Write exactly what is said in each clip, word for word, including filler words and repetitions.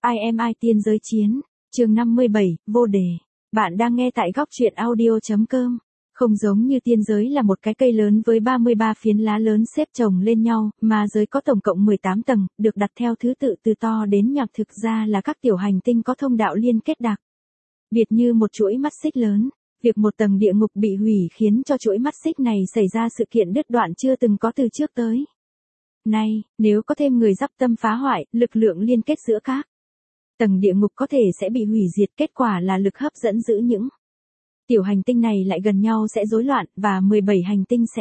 I am I tiên giới chiến, chương năm mươi bảy, vô đề. Bạn đang nghe tại góc truyện audio.com. Không giống như tiên giới là một cái cây lớn với ba mươi ba phiến lá lớn xếp chồng lên nhau, mà giới có tổng cộng mười tám tầng, được đặt theo thứ tự từ to đến nhỏ, thực ra là các tiểu hành tinh có thông đạo liên kết đặc biệt như một chuỗi mắt xích lớn. Việc một tầng địa ngục bị hủy khiến cho chuỗi mắt xích này xảy ra sự kiện đứt đoạn chưa từng có từ trước tới nay. Nếu có thêm người dắp tâm phá hoại, lực lượng liên kết giữa các tầng địa ngục có thể sẽ bị hủy diệt, kết quả là lực hấp dẫn giữ những tiểu hành tinh này lại gần nhau sẽ rối loạn, và mười bảy hành tinh sẽ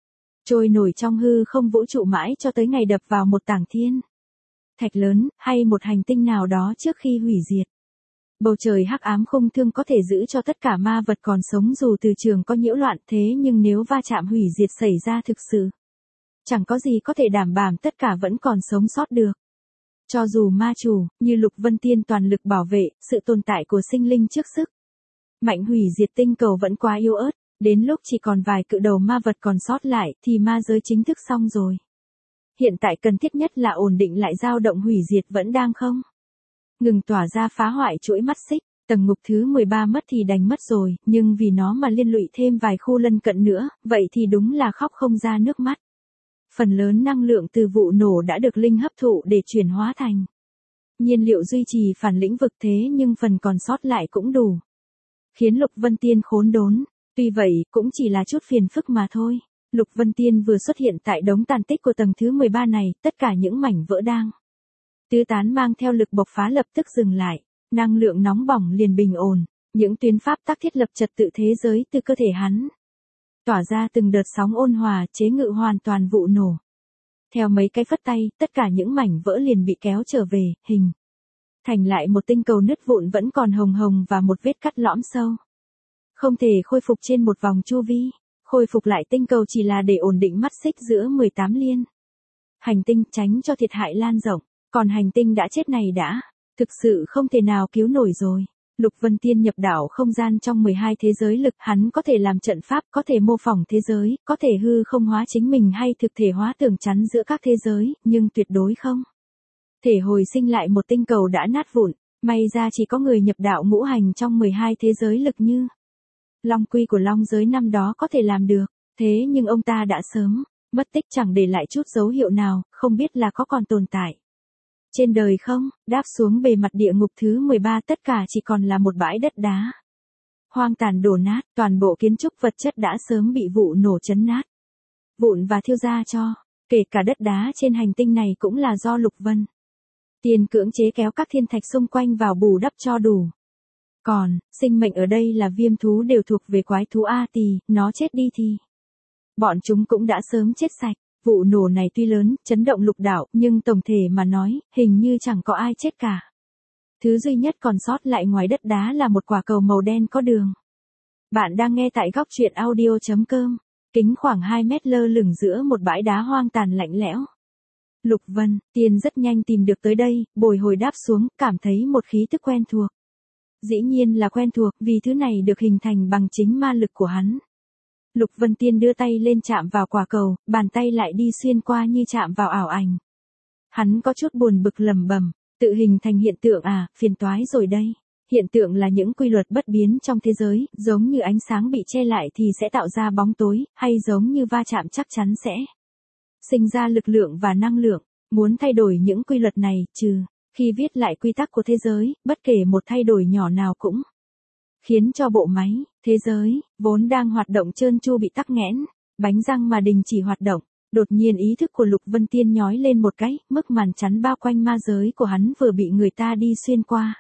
trôi nổi trong hư không vũ trụ mãi cho tới ngày đập vào một tảng thiên thạch lớn, hay một hành tinh nào đó trước khi hủy diệt. Bầu trời hắc ám không thương có thể giữ cho tất cả ma vật còn sống dù từ trường có nhiễu loạn, thế nhưng nếu va chạm hủy diệt xảy ra thực sự, chẳng có gì có thể đảm bảo tất cả vẫn còn sống sót được. Cho dù ma chủ, như Lục Vân Tiên toàn lực bảo vệ, sự tồn tại của sinh linh trước sức mạnh hủy diệt tinh cầu vẫn quá yếu ớt, đến lúc chỉ còn vài cự đầu ma vật còn sót lại, thì ma giới chính thức xong rồi. Hiện tại cần thiết nhất là ổn định lại dao động hủy diệt vẫn đang không ngừng tỏa ra phá hoại chuỗi mắt xích. Tầng ngục thứ mười ba mất thì đành mất rồi, nhưng vì nó mà liên lụy thêm vài khu lân cận nữa, vậy thì đúng là khóc không ra nước mắt. Phần lớn năng lượng từ vụ nổ đã được linh hấp thụ để chuyển hóa thành nhiên liệu duy trì phản lĩnh vực, thế nhưng phần còn sót lại cũng đủ khiến Lục Vân Tiên khốn đốn. Tuy vậy, cũng chỉ là chút phiền phức mà thôi. Lục Vân Tiên vừa xuất hiện tại đống tàn tích của tầng thứ mười ba này, tất cả những mảnh vỡ đang tứ tán mang theo lực bộc phá lập tức dừng lại. Năng lượng nóng bỏng liền bình ổn, những tuyến pháp tắc thiết lập trật tự thế giới từ cơ thể hắn tỏa ra từng đợt sóng ôn hòa chế ngự hoàn toàn vụ nổ. Theo mấy cái phất tay, tất cả những mảnh vỡ liền bị kéo trở về, hình thành lại một tinh cầu nứt vụn vẫn còn hồng hồng và một vết cắt lõm sâu. Không thể khôi phục trên một vòng chu vi. Khôi phục lại tinh cầu chỉ là để ổn định mắt xích giữa mười tám liên hành tinh, tránh cho thiệt hại lan rộng. Còn hành tinh đã chết này đã thực sự không thể nào cứu nổi rồi. Lục Vân Tiên nhập đảo không gian trong mười hai thế giới lực, hắn có thể làm trận pháp, có thể mô phỏng thế giới, có thể hư không hóa chính mình hay thực thể hóa tường chắn giữa các thế giới, nhưng tuyệt đối không thể hồi sinh lại một tinh cầu đã nát vụn. May ra chỉ có người nhập đạo ngũ hành trong mười hai thế giới lực như Long Quy của Long giới năm đó có thể làm được, thế nhưng ông ta đã sớm mất tích, chẳng để lại chút dấu hiệu nào, không biết là có còn tồn tại trên đời không. Đáp xuống bề mặt địa ngục thứ mười ba, tất cả chỉ còn là một bãi đất đá hoang tàn đổ nát, toàn bộ kiến trúc vật chất đã sớm bị vụ nổ chấn nát vụn và thiêu ra cho. Kể cả đất đá trên hành tinh này cũng là do Lục Vân Tiên cưỡng chế kéo các thiên thạch xung quanh vào bù đắp cho đủ. Còn, sinh mệnh ở đây là viêm thú đều thuộc về quái thú A Tỳ, nó chết đi thì bọn chúng cũng đã sớm chết sạch. Vụ nổ này tuy lớn, chấn động lục đảo, nhưng tổng thể mà nói, hình như chẳng có ai chết cả. Thứ duy nhất còn sót lại ngoài đất đá là một quả cầu màu đen có đường. Bạn đang nghe tại góc truyện audio.com. Kính khoảng hai mét lơ lửng giữa một bãi đá hoang tàn lạnh lẽo. Lục Vân Tiên rất nhanh tìm được tới đây, bồi hồi đáp xuống, cảm thấy một khí tức quen thuộc. Dĩ nhiên là quen thuộc, vì thứ này được hình thành bằng chính ma lực của hắn. Lục Vân Tiên đưa tay lên chạm vào quả cầu, bàn tay lại đi xuyên qua như chạm vào ảo ảnh. Hắn có chút buồn bực lẩm bẩm, tự hình thành hiện tượng à, phiền toái rồi đây. Hiện tượng là những quy luật bất biến trong thế giới, giống như ánh sáng bị che lại thì sẽ tạo ra bóng tối, hay giống như va chạm chắc chắn sẽ sinh ra lực lượng và năng lượng. Muốn thay đổi những quy luật này, trừ khi viết lại quy tắc của thế giới, bất kể một thay đổi nhỏ nào cũng khiến cho bộ máy thế giới vốn đang hoạt động trơn tru bị tắc nghẽn, bánh răng mà đình chỉ hoạt động. Đột nhiên ý thức của Lục Vân Tiên nhói lên một cái, mức màn chắn bao quanh ma giới của hắn vừa bị người ta đi xuyên qua.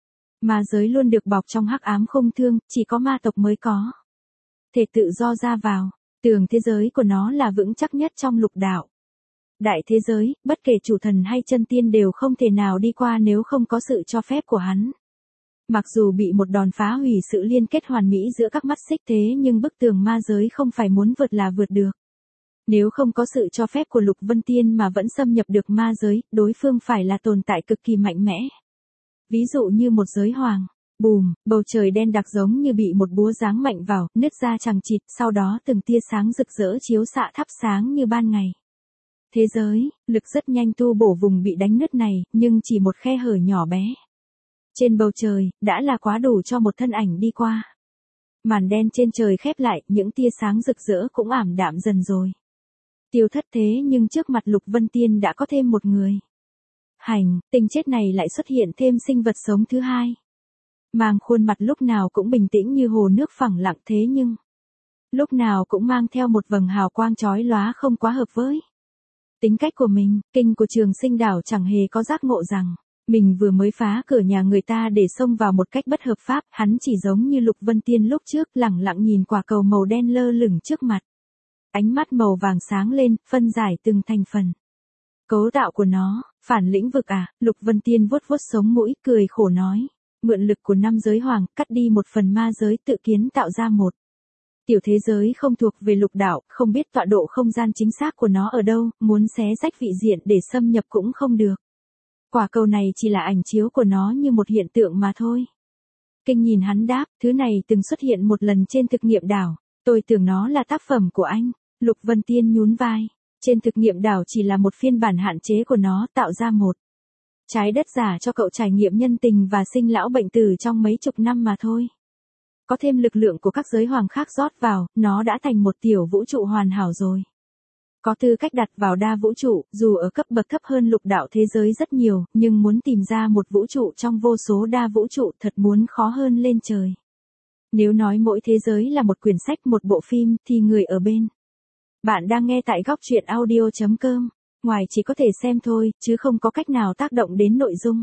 Ma giới luôn được bọc trong hắc ám không thương, chỉ có ma tộc mới có thể tự do ra vào. Tường thế giới của nó là vững chắc nhất trong lục đạo. Đại thế giới, bất kể chủ thần hay chân tiên đều không thể nào đi qua nếu không có sự cho phép của hắn. Mặc dù bị một đòn phá hủy sự liên kết hoàn mỹ giữa các mắt xích, thế nhưng bức tường ma giới không phải muốn vượt là vượt được. Nếu không có sự cho phép của Lục Vân Tiên mà vẫn xâm nhập được ma giới, đối phương phải là tồn tại cực kỳ mạnh mẽ. Ví dụ như một giới hoàng. Bùm, bầu trời đen đặc giống như bị một búa giáng mạnh vào, nứt ra chằng chịt, sau đó từng tia sáng rực rỡ chiếu xạ thắp sáng như ban ngày. Thế giới, lực rất nhanh tu bổ vùng bị đánh nứt này, nhưng chỉ một khe hở nhỏ bé. Trên bầu trời, đã là quá đủ cho một thân ảnh đi qua. Màn đen trên trời khép lại, những tia sáng rực rỡ cũng ảm đạm dần rồi. Tiêu thất thế nhưng trước mặt Lục Vân Tiên đã có thêm một người. Hành, tình chết này lại xuất hiện thêm sinh vật sống thứ hai. Mang khuôn mặt lúc nào cũng bình tĩnh như hồ nước phẳng lặng thế nhưng lúc nào cũng mang theo một vầng hào quang chói lóa không quá hợp với tính cách của mình. Kinh của Trường Sinh Đảo chẳng hề có giác ngộ rằng mình vừa mới phá cửa nhà người ta để xông vào một cách bất hợp pháp, hắn chỉ giống như Lục Vân Tiên lúc trước lẳng lặng nhìn quả cầu màu đen lơ lửng trước mặt. Ánh mắt màu vàng sáng lên, phân giải từng thành phần. Cấu tạo của nó, phản lĩnh vực à, Lục Vân Tiên vuốt vuốt sống mũi, cười khổ nói. Mượn lực của năm giới hoàng, cắt đi một phần ma giới tự kiến tạo ra một tiểu thế giới không thuộc về lục đạo, không biết tọa độ không gian chính xác của nó ở đâu, muốn xé rách vị diện để xâm nhập cũng không được. Quả cầu này chỉ là ảnh chiếu của nó như một hiện tượng mà thôi. Kinh nhìn hắn đáp, thứ này từng xuất hiện một lần trên thực nghiệm đảo, tôi tưởng nó là tác phẩm của anh. Lục Vân Tiên nhún vai, trên thực nghiệm đảo chỉ là một phiên bản hạn chế của nó, tạo ra một trái đất giả cho cậu trải nghiệm nhân tình và sinh lão bệnh tử trong mấy chục năm mà thôi. Có thêm lực lượng của các giới hoàng khác rót vào, nó đã thành một tiểu vũ trụ hoàn hảo rồi. Có tư cách đặt vào đa vũ trụ, dù ở cấp bậc thấp hơn lục đạo thế giới rất nhiều, nhưng muốn tìm ra một vũ trụ trong vô số đa vũ trụ thật muốn khó hơn lên trời. Nếu nói mỗi thế giới là một quyển sách, một bộ phim, thì người ở bên bạn đang nghe tại góc truyện audio chấm com. Ngoài chỉ có thể xem thôi, chứ không có cách nào tác động đến nội dung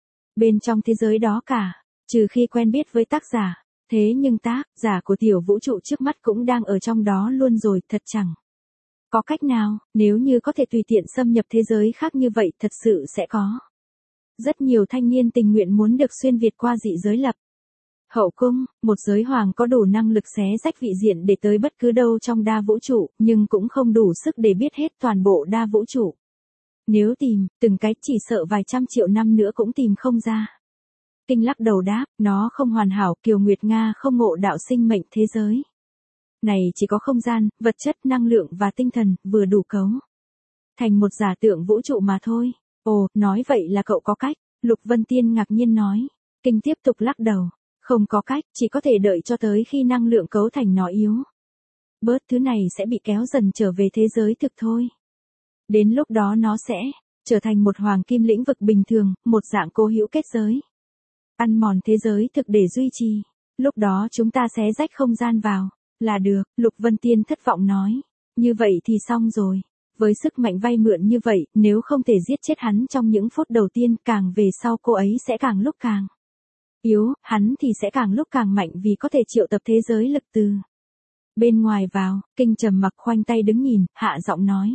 bên trong thế giới đó cả, trừ khi quen biết với tác giả. Thế nhưng tác giả của tiểu vũ trụ trước mắt cũng đang ở trong đó luôn rồi, thật chẳng có cách nào. Nếu như có thể tùy tiện xâm nhập thế giới khác như vậy, thật sự sẽ có rất nhiều thanh niên tình nguyện muốn được xuyên việt qua dị giới lập hậu cung. Một giới hoàng có đủ năng lực xé rách vị diện để tới bất cứ đâu trong đa vũ trụ, nhưng cũng không đủ sức để biết hết toàn bộ đa vũ trụ. Nếu tìm, từng cái chỉ sợ vài trăm triệu năm nữa cũng tìm không ra. Kinh lắc đầu đáp, nó không hoàn hảo, Kiều Nguyệt Nga không ngộ đạo sinh mệnh thế giới này chỉ có không gian, vật chất, năng lượng và tinh thần, vừa đủ cấu thành một giả tượng vũ trụ mà thôi. Ồ, nói vậy là cậu có cách. Lục Vân Tiên ngạc nhiên nói. Kinh tiếp tục lắc đầu. Không có cách, chỉ có thể đợi cho tới khi năng lượng cấu thành nó yếu bớt, thứ này sẽ bị kéo dần trở về thế giới thực thôi. Đến lúc đó nó sẽ trở thành một hoàng kim lĩnh vực bình thường, một dạng cố hữu kết giới, ăn mòn thế giới thực để duy trì. Lúc đó chúng ta xé rách không gian vào là được. Lục Vân Tiên thất vọng nói. Như vậy thì xong rồi. Với sức mạnh vay mượn như vậy, nếu không thể giết chết hắn trong những phút đầu tiên, càng về sau cô ấy sẽ càng lúc càng yếu, hắn thì sẽ càng lúc càng mạnh vì có thể triệu tập thế giới lực từ bên ngoài vào. Kinh trầm mặc khoanh tay đứng nhìn, hạ giọng nói.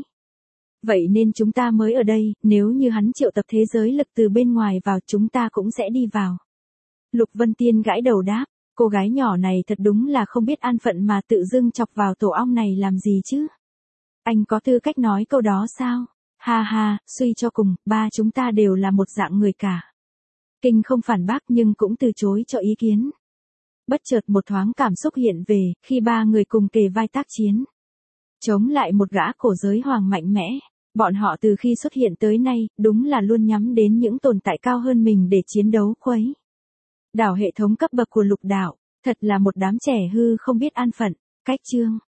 Vậy nên chúng ta mới ở đây, nếu như hắn triệu tập thế giới lực từ bên ngoài vào, chúng ta cũng sẽ đi vào. Lục Vân Tiên gãi đầu đáp, cô gái nhỏ này thật đúng là không biết an phận mà tự dưng chọc vào tổ ong này làm gì chứ. Anh có tư cách nói câu đó sao? Ha ha, suy cho cùng, ba chúng ta đều là một dạng người cả. Kinh không phản bác nhưng cũng từ chối cho ý kiến. Bất chợt một thoáng cảm xúc hiện về, khi ba người cùng kề vai tác chiến chống lại một gã cổ giới hoàng mạnh mẽ. Bọn họ từ khi xuất hiện tới nay, đúng là luôn nhắm đến những tồn tại cao hơn mình để chiến đấu khuấy đảo hệ thống cấp bậc của lục đạo. Thật là một đám trẻ hư không biết an phận. Cách chương